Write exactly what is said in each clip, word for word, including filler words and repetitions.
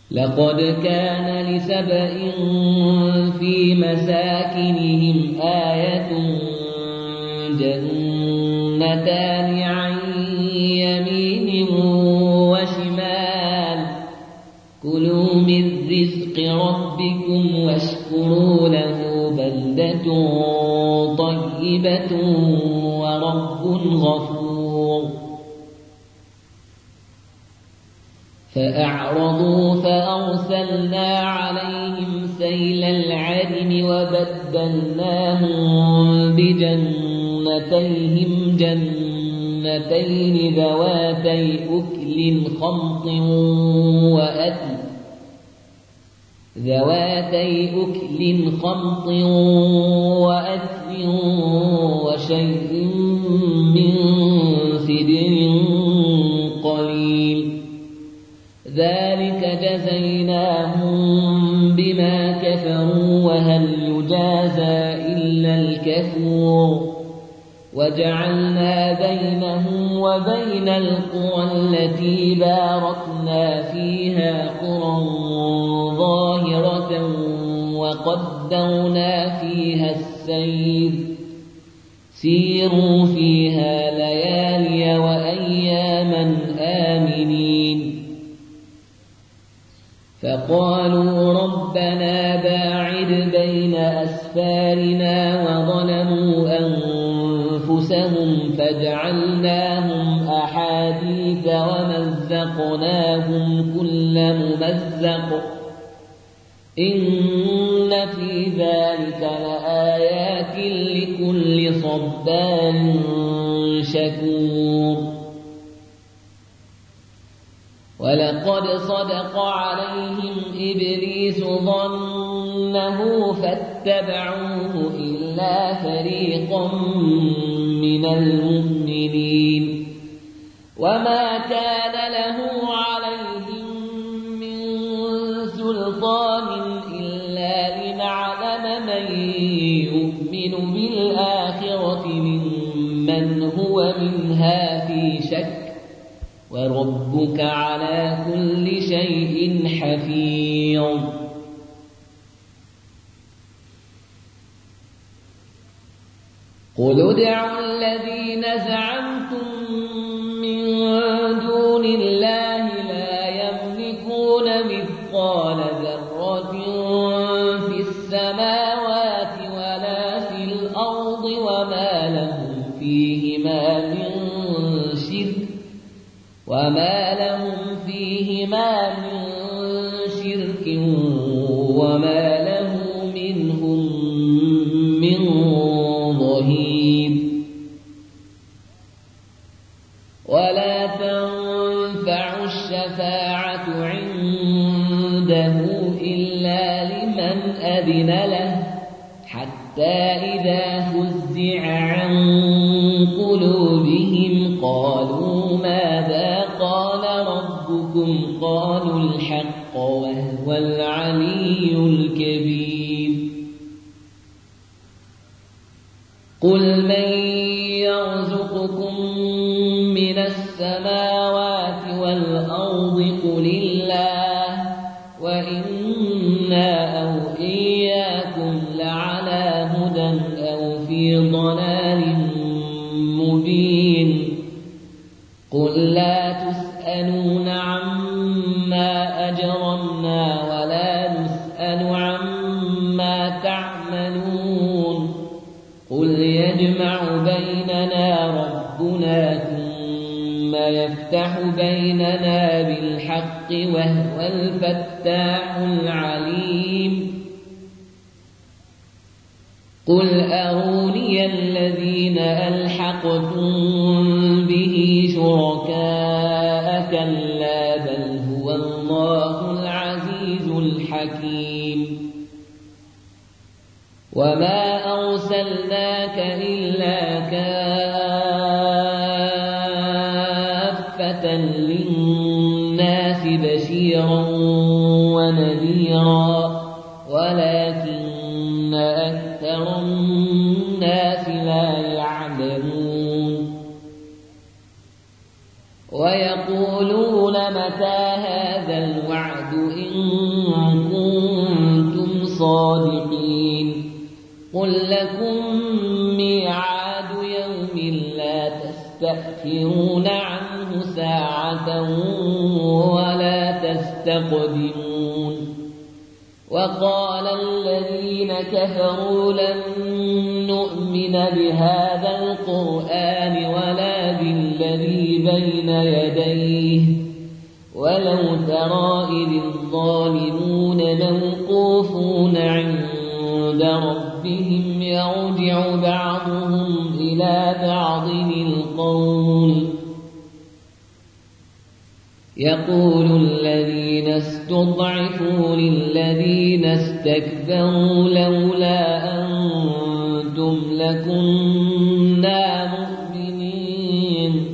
لقد كان لسبإ في مساكنهم آية جنتان عن يمين وشمال كلوا من رزق ربكم واشكروا له بلدة طيبة ورب غفور فأعرضوا فأرسلنا عليهم سيل العرم وبدلناهم بجنتيهم جنتين ذواتي أكل خمط وأثل ذواتي أكل خمط وأثل وشيء من سدر قليل ذلك جزيناهم بما كفروا وهل يجازى إلا الكفور وجعلنا بينهم وبين القرى التي باركنا فيها قرى ظاهرة وقدرنا فيها السير سيروا فيها ليالي وأياما آمنين فقالوا ربنا باعد بين أسفارنا وظلموا أنفسهم فجعلناهم أحاديث ومزقناهم كل ممزق إن في ذلك لآيات لكل صبار شكور ولقد صدق عليهم إبليس ظنه فاتبعوه إلا فريقا من المؤمنين وما كان له عليهم من سلطان إلا لنعلم من يؤمن بالآخرة ممن هو منها في شك وربك على كل شيء حفيظ قل ادعوا الذين زعمتم من دون الله لا يملكون مثقال ذرة في السماوات ولا في الأرض وما لهم فيهما من شرك وما لهم فيهما من شرك وما له منهم من ظهير ولا تنفع الشفاعة عنده إلا لمن أذن له حتى إذا فزع عن قلوبهم قالوا ماذا قال ربكم قالوا الحق وهو العلي الكبير قل من يرزقكم من السماوات والأرض قل الله وإنا أو إياكم لعلى هدى أو في ضلال مبين قل لا تسألون عما أجرمنا ولا نسأل عما تعملون قل يجمع بيننا ربنا ثم يفتح بيننا بالحق وهو الفتاح العليم قل أروني الذين ألحقتم به شركاء كلا بل هو الله العزيز الحكيم وما أرسلناك إلا كافة للناس بشيرا ونذيرا ولكن أكثر الناس لا يعلمون ويقولون متى هذا الوعد إن صادقين قل لكم ميعاد يوم لا تستأخرون عنه ساعة ولا تستقدمون وقال الذين كفروا لن نؤمن بهذا القرآن ولا بالذي بين يديه ولو ترى إذ الظالمون موقوفون عند ربهم يرجع بعضهم إلى بعض القول يقول الذين استضعفوا للذين استكبروا لولا أنتم لكنا مؤمنين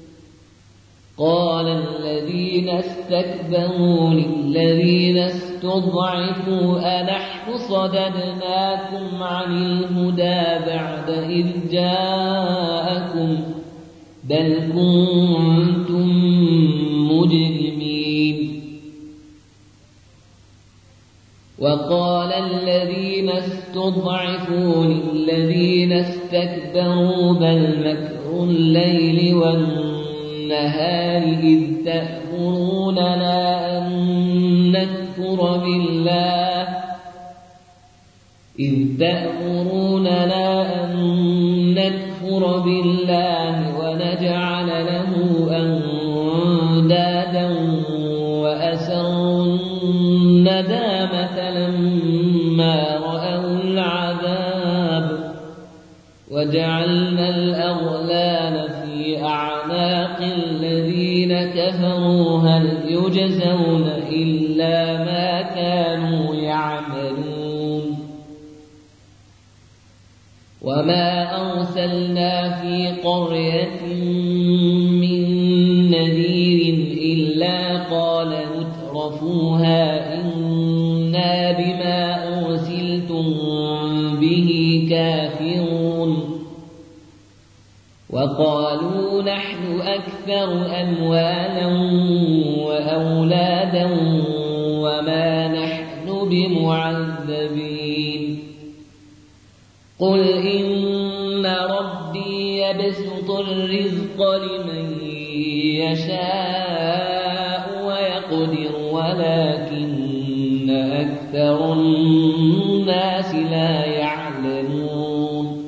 قال الذين استكبروا للذين استضعفوا أنحن صددناكم عن الهدى بعد إذ جاءكم بل كنتم مجرمين وقال الذين استضعفوا للذين استكبروا بل مكر الليل والنهار إذ تأمروننا أن نكفر بالله إذ تأمروننا أن نكفر بالله ونجعل له أندادا وأسروا الندامة لما رأوا العذاب وجعلنا الأغلال في أعناق الذين كفروا هل يجزون إلا ما كانوا يعملون وما أرسلنا في قرية من نذير إلا قال مترفوها إنا بما أرسلتم به كافرون وقالوا نحن أكثر أموالا وأولادا وما نحن بمعذبين قل إن ربي يبسط الرزق لمن يشاء ويقدر ولكن أكثر الناس لا يعلمون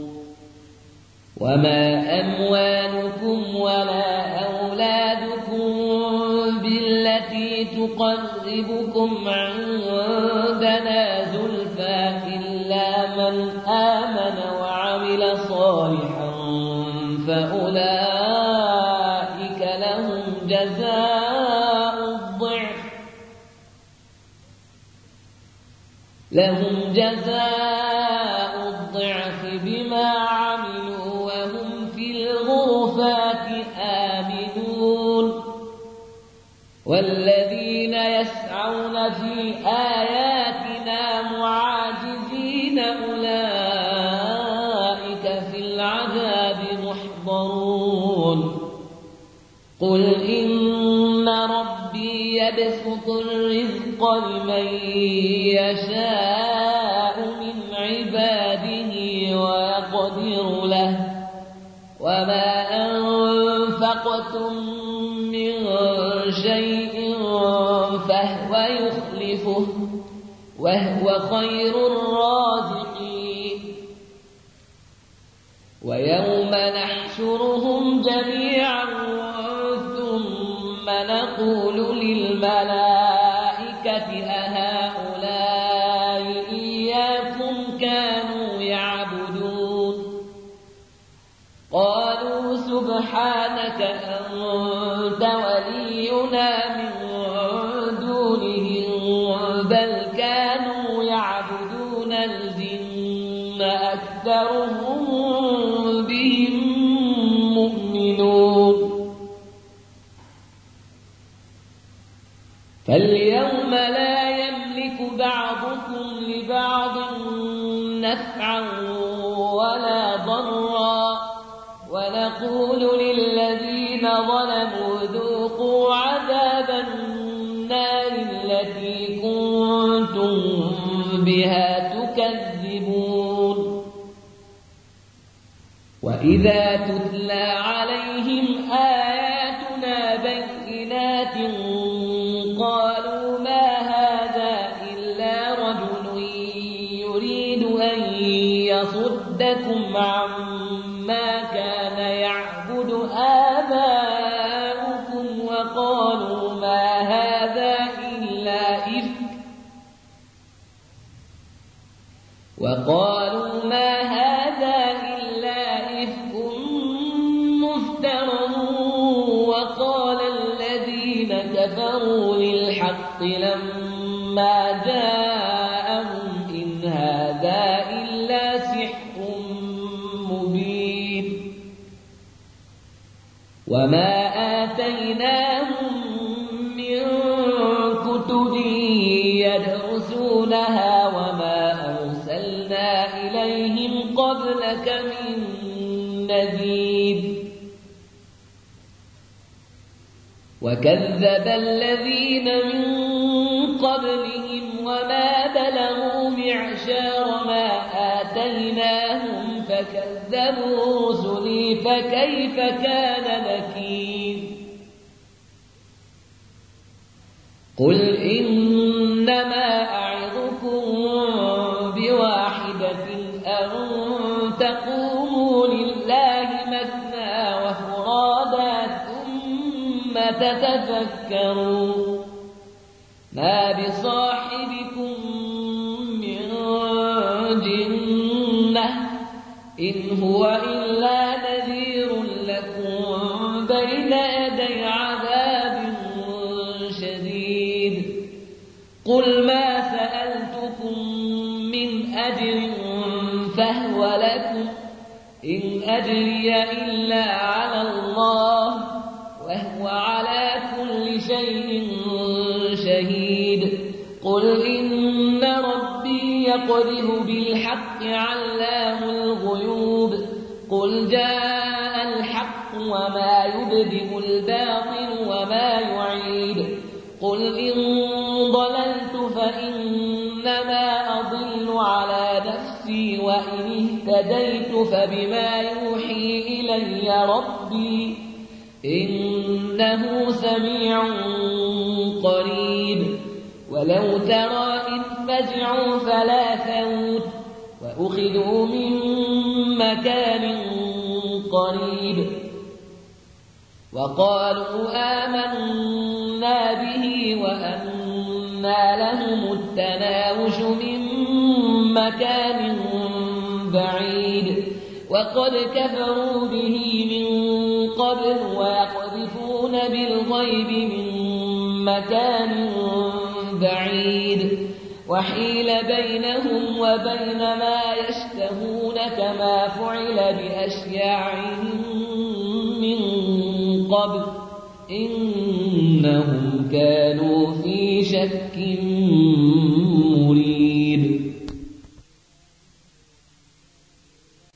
وما أموالكم ولا أولادكم بالتي تقربكم عندنا زلفى إلا من آمن وعمل صالحا فأولئك لهم جزاء الضعف لهم جزاء الضعف بما عملوا وهم في الغرفات آمنون والذين يسعون في آياتنا معاجزين أولئك في العذاب محضرون قل إن ربي يبسط الرزق لمن يشاء من عباده ويقدر له وما أنفقتم من شيء فهو يخلفه وهو خير الرازقين ويوم نحشرهم جميعا ثم نقول للملائكة أهؤلاء إياكم كانوا يعبدون قالوا سبحانك أنت ولينا من دونهم بل كانوا يعبدون الجن أكثرهم بهم مؤمنون فاليوم لا يملك بعضكم لبعض نفعا ولا ضرا ونقول للذين ظلموا ذوقوا عذاب النار التي كنتم بها تكذبون وإذا تتلى عليهم آياتنا بينات قالوا ما هذا إلا رجل يريد أن يصدكم عما كان يعبد آباؤكم وقالوا ما هذا إلا إفك وقالوا ما هذا إلا إفك مفترى وقال الذين كفروا للحق لما جاءهم إن هذا إلا سحر مبين وما آتيناهم من كتب يدرسونها وما أرسلنا إليهم قبلك من نذير وكذب الذين من قبلهم وما بلغوا معشار ما آتيناهم فكذبوا رسلي فكيف كان نكير قل إنما أعظكم بواحدة أن تقوموا لله مثنى وفرادا ثم تتفكروا ما بصاحبكم من جنة إن هو إلا نذير لكم بين يدي عذاب شديد قل ما سألتكم من أجر فهو لكم إن أجري إلا على الله وهو على كل شيء شهيد قل إن ربي يقذف بالحق علام الغيوب قل جاء الحق وما يبدئ الباطل وما يعيد قل إن ضللت فإنما أضل على نفسي وإن اهتديت فبما يوحي إلي ربي إنه سميع قريب ولو ترى إذ فزعوا فلا ثوت وأخذوا من مكان قريب وقالوا آمنا به وأنى لهم التناوش من مكان بعيد وقد كفروا به من قبل ويقذفون بالغيب من مكان بعيد وحيل بينهم وبين ما يشتهون كما فعل بأشياعهم من قبل إنهم كانوا في شك